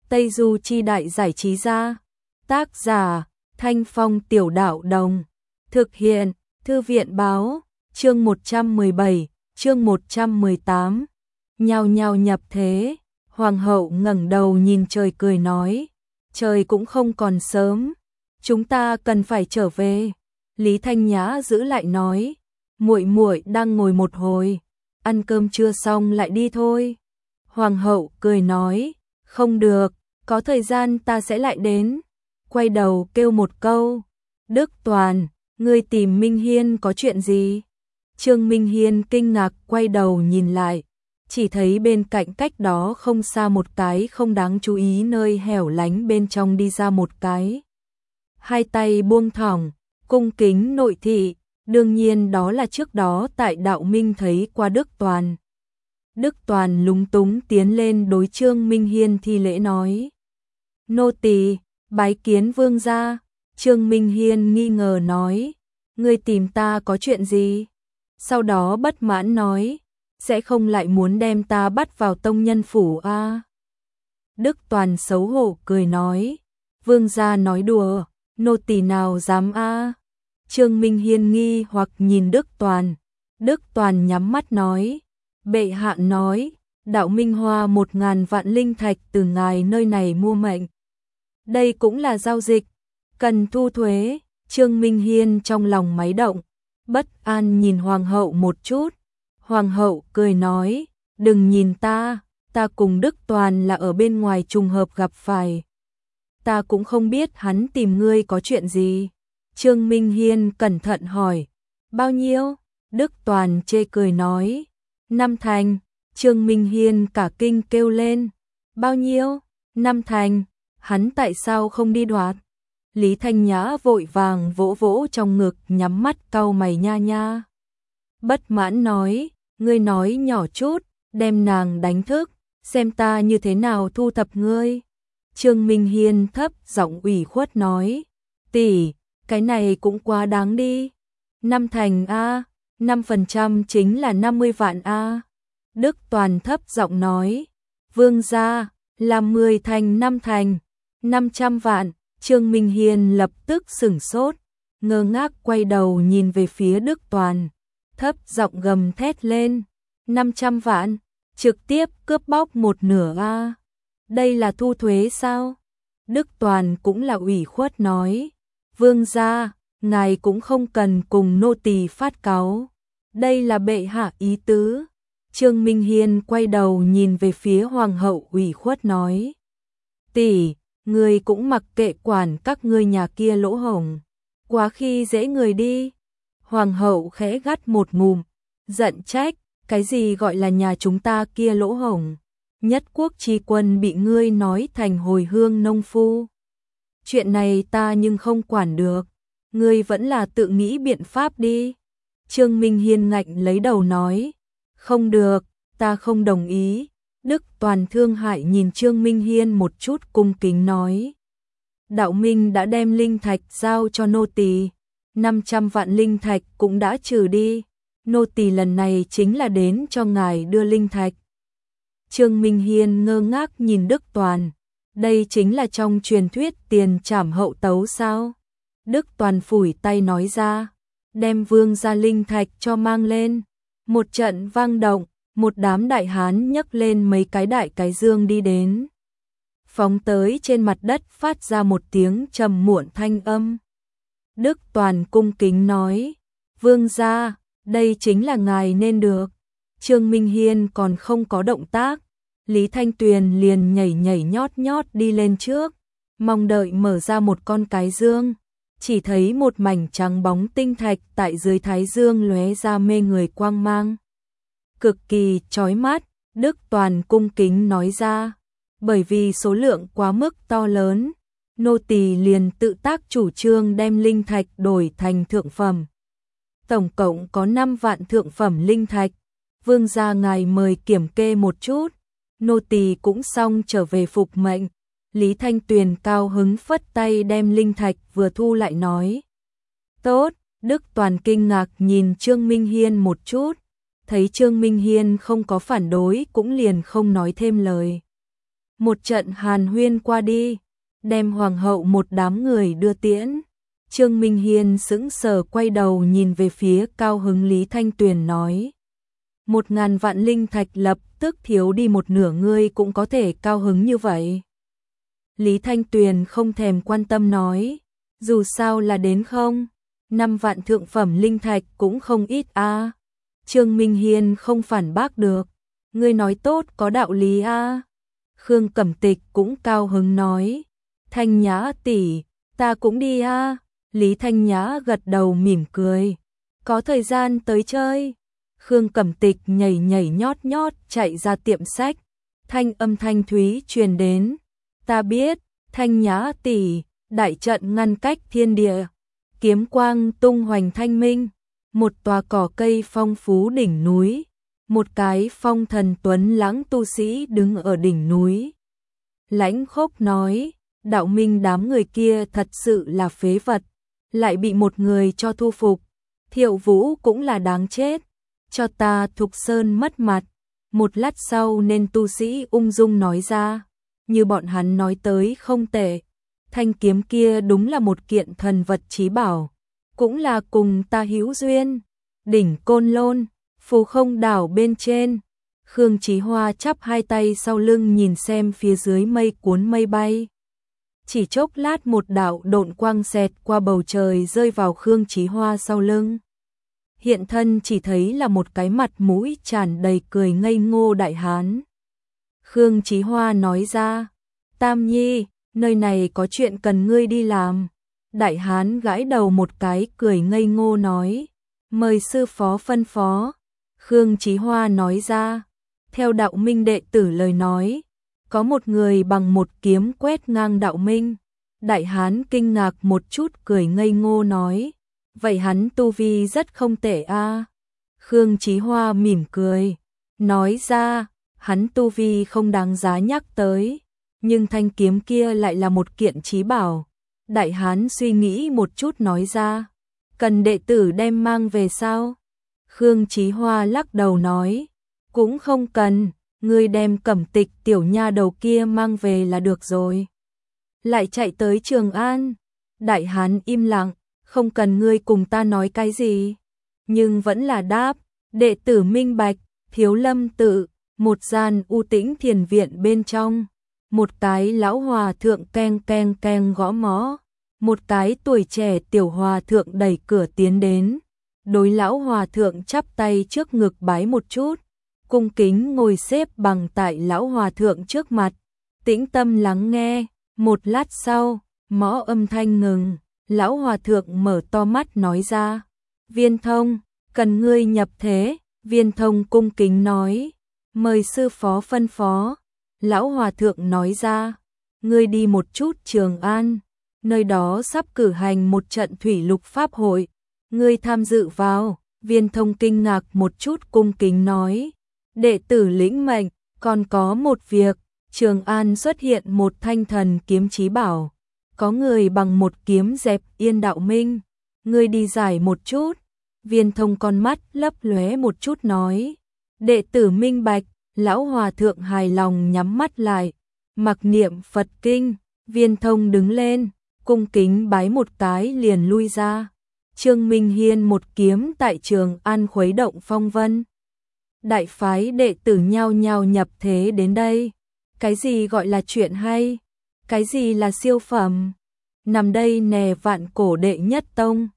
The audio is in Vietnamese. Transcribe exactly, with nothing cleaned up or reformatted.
Tây Du Chi Đại Giải Trí Gia. Tác giả Thanh Phong Tiểu Đạo Đồng. Thực hiện Thư viện Báo. Chương một trăm mười bảy, chương một trăm mười tám. Nhao nhao nhập thế. Hoàng hậu ngẩng đầu nhìn trời cười nói, trời cũng không còn sớm, chúng ta cần phải trở về. Lý Thanh Nhã giữ lại nói, muội muội đang ngồi một hồi, ăn cơm chưa xong lại đi thôi. Hoàng hậu cười nói, không được, có thời gian ta sẽ lại đến. Quay đầu kêu một câu, Đức Toàn, ngươi tìm Minh Hiên có chuyện gì? Trương Minh Hiên kinh ngạc quay đầu nhìn lại, chỉ thấy bên cạnh cách đó không xa một cái không đáng chú ý nơi hẻo lánh bên trong đi ra một cái. Hai tay buông thõng, cung kính nội thị, đương nhiên đó là trước đó tại Đạo Minh thấy qua Đức Toàn. Đức Toàn lúng túng tiến lên đối Trương Minh Hiên thi lễ nói, nô tỳ bái kiến vương gia. Trương Minh Hiên nghi ngờ nói, ngươi tìm ta có chuyện gì? Sau đó bất mãn nói, sẽ không lại muốn đem ta bắt vào tông nhân phủ a? À? Đức Toàn xấu hổ cười nói, vương gia nói đùa, nô tỳ nào dám a? À? Trương Minh Hiên nghi hoặc nhìn Đức Toàn. Đức Toàn nhắm mắt nói, bệ hạ nói, Đạo Minh Hoa một ngàn vạn linh thạch từ ngài nơi này mua mệnh. Đây cũng là giao dịch, cần thu thuế. Trương Minh Hiên trong lòng máy động, bất an nhìn hoàng hậu một chút. Hoàng hậu cười nói, đừng nhìn ta, ta cùng Đức Toàn là ở bên ngoài trùng hợp gặp phải. Ta cũng không biết hắn tìm ngươi có chuyện gì. Trương Minh Hiên cẩn thận hỏi, bao nhiêu? Đức Toàn chê cười nói, năm thành. Trương Minh Hiên cả kinh kêu lên, bao nhiêu? Năm thành, hắn tại sao không đi đoạt? Lý Thanh Nhã vội vàng vỗ vỗ trong ngực nhắm mắt cau mày nha nha. Bất mãn nói, ngươi nói nhỏ chút, đem nàng đánh thức, xem ta như thế nào thu thập ngươi. Trương Minh Hiên thấp giọng ủy khuất nói, tỷ, cái này cũng quá đáng đi. Năm thành a, năm phần trăm chính là năm mươi vạn a. Đức Toàn thấp giọng nói, vương gia, làm mười thành năm thành, năm trăm vạn. Trương Minh Hiên lập tức sửng sốt, ngơ ngác quay đầu nhìn về phía Đức Toàn, thấp giọng gầm thét lên, năm trăm vạn, trực tiếp cướp bóc một nửa a. Đây là thu thuế sao? Đức Toàn cũng là ủy khuất nói, vương gia, ngài cũng không cần cùng nô tỳ phát cáu, đây là bệ hạ ý tứ. Trương Minh Hiên quay đầu nhìn về phía hoàng hậu ủy khuất nói, tỷ, ngươi cũng mặc kệ quản các ngươi nhà kia lỗ hổng, quá khi dễ người đi. Hoàng hậu khẽ gắt một ngụm, giận trách, cái gì gọi là nhà chúng ta kia lỗ hổng? Nhất quốc chi quân bị ngươi nói thành hồi hương nông phu. Chuyện này ta nhưng không quản được, ngươi vẫn là tự nghĩ biện pháp đi. Trương Minh Hiên ngạnh lấy đầu nói, không được, ta không đồng ý. Đức Toàn thương hại nhìn Trương Minh Hiên một chút cung kính nói, Đạo Minh đã đem linh thạch giao cho nô tỳ, năm trăm vạn linh thạch cũng đã trừ đi, nô tỳ lần này chính là đến cho ngài đưa linh thạch. Trương Minh Hiên ngơ ngác nhìn Đức Toàn, đây chính là trong truyền thuyết tiền trảm hậu tấu sao? Đức Toàn phủi tay nói ra, đem vương gia linh thạch cho mang lên. Một trận vang động, một đám đại hán nhấc lên mấy cái đại cái dương đi đến, phóng tới trên mặt đất phát ra một tiếng trầm muộn thanh âm. Đức Toàn cung kính nói, vương gia, đây chính là ngài nên được. Trương Minh Hiên còn không có động tác, Lý Thanh Tuyền liền nhảy nhảy nhót nhót đi lên trước, mong đợi mở ra một con cái dương, chỉ thấy một mảnh trắng bóng tinh thạch tại dưới thái dương lóe ra mê người quang mang, cực kỳ chói mắt. Đức Toàn cung kính nói ra, bởi vì số lượng quá mức to lớn, nô tỳ liền tự tác chủ trương đem linh thạch đổi thành thượng phẩm. Tổng cộng có năm vạn thượng phẩm linh thạch, vương gia ngài mời kiểm kê một chút, nô tỳ cũng xong trở về phục mệnh. Lý Thanh Tuyền cao hứng phất tay đem linh thạch vừa thu lại nói, tốt. Đức Toàn kinh ngạc nhìn Trương Minh Hiên một chút, thấy Trương Minh Hiên không có phản đối cũng liền không nói thêm lời. Một trận hàn huyên qua đi, đem hoàng hậu một đám người đưa tiễn. Trương Minh Hiên sững sờ quay đầu nhìn về phía cao hứng Lý Thanh Tuyền nói. Một ngàn vạn linh thạch lập tức thiếu đi một nửa, ngươi cũng có thể cao hứng như vậy. Lý Thanh Tuyền không thèm quan tâm nói, dù sao là đến không, năm vạn thượng phẩm linh thạch cũng không ít a. À. Trương Minh Hiên không phản bác được, ngươi nói tốt có đạo lý a. À. Khương Cẩm Tịch cũng cao hứng nói, Thanh Nhã tỷ, ta cũng đi a. À. Lý Thanh Nhã gật đầu mỉm cười, có thời gian tới chơi. Khương Cẩm Tịch nhảy nhảy nhót nhót chạy ra tiệm sách, thanh âm thanh thúy truyền đến, ta biết, Thanh Nhã tỷ, đại trận ngăn cách thiên địa, kiếm quang tung hoành thanh minh, một tòa cỏ cây phong phú đỉnh núi, một cái phong thần tuấn lãng tu sĩ đứng ở đỉnh núi. Lãnh Khốc nói, đạo minh đám người kia thật sự là phế vật, lại bị một người cho thu phục, Thiệu Vũ cũng là đáng chết, cho ta Thục Sơn mất mặt. Một lát sau nên tu sĩ ung dung nói ra, như bọn hắn nói tới không tệ, thanh kiếm kia đúng là một kiện thần vật chí bảo, cũng là cùng ta hữu duyên. Đỉnh Côn Lôn, Phù Không đảo bên trên, Khương Chí Hoa chắp hai tay sau lưng nhìn xem phía dưới mây cuốn mây bay. Chỉ chốc lát một đạo độn quang xẹt qua bầu trời rơi vào Khương Chí Hoa sau lưng. Hiện thân chỉ thấy là một cái mặt mũi tràn đầy cười ngây ngô đại hán. Khương Chí Hoa nói ra, Tam Nhi, nơi này có chuyện cần ngươi đi làm. Đại hán gãi đầu một cái cười ngây ngô nói, mời sư phó phân phó. Khương Chí Hoa nói ra, theo đạo minh đệ tử lời nói, có một người bằng một kiếm quét ngang đạo minh. Đại hán kinh ngạc một chút cười ngây ngô nói, vậy hắn tu vi rất không tệ a. À. Khương Chí Hoa mỉm cười, nói ra, hắn tu vi không đáng giá nhắc tới, nhưng thanh kiếm kia lại là một kiện chí bảo. Đại hán suy nghĩ một chút nói ra, cần đệ tử đem mang về sao? Khương Chí Hoa lắc đầu nói, cũng không cần, ngươi đem Cẩm Tịch tiểu nha đầu kia mang về là được rồi. Lại chạy tới Trường An. Đại hán im lặng, không cần ngươi cùng ta nói cái gì, nhưng vẫn là đáp, đệ tử minh bạch. Thiếu Lâm tự, một gian u tĩnh thiền viện bên trong, một cái lão hòa thượng keng keng keng gõ mõ, một cái tuổi trẻ tiểu hòa thượng đẩy cửa tiến đến, đối lão hòa thượng chắp tay trước ngực bái một chút, cung kính ngồi xếp bằng tại lão hòa thượng trước mặt, tĩnh tâm lắng nghe. Một lát sau, mõ âm thanh ngừng, lão hòa thượng mở to mắt nói ra, Viên Thông, cần ngươi nhập thế. Viên Thông cung kính nói, mời sư phó phân phó. Lão hòa thượng nói ra, ngươi đi một chút Trường An, nơi đó sắp cử hành một trận thủy lục pháp hội, ngươi tham dự vào. Viên Thông kinh ngạc một chút cung kính nói, đệ tử lĩnh mệnh. Còn có một việc, Trường An xuất hiện một thanh thần kiếm chí bảo, có người bằng một kiếm dẹp yên đạo minh, ngươi đi giải một chút. Viên Thông con mắt lấp lóe một chút nói, đệ tử minh bạch. Lão hòa thượng hài lòng nhắm mắt lại, mặc niệm Phật kinh. Viên Thông đứng lên, cung kính bái một cái liền lui ra. Trương Minh Hiên một kiếm tại Trường An khuấy động phong vân. Đại phái đệ tử nhao nhao nhập thế đến đây. Cái gì gọi là chuyện hay? Cái gì là siêu phẩm? Nằm đây nè vạn cổ đệ nhất tông.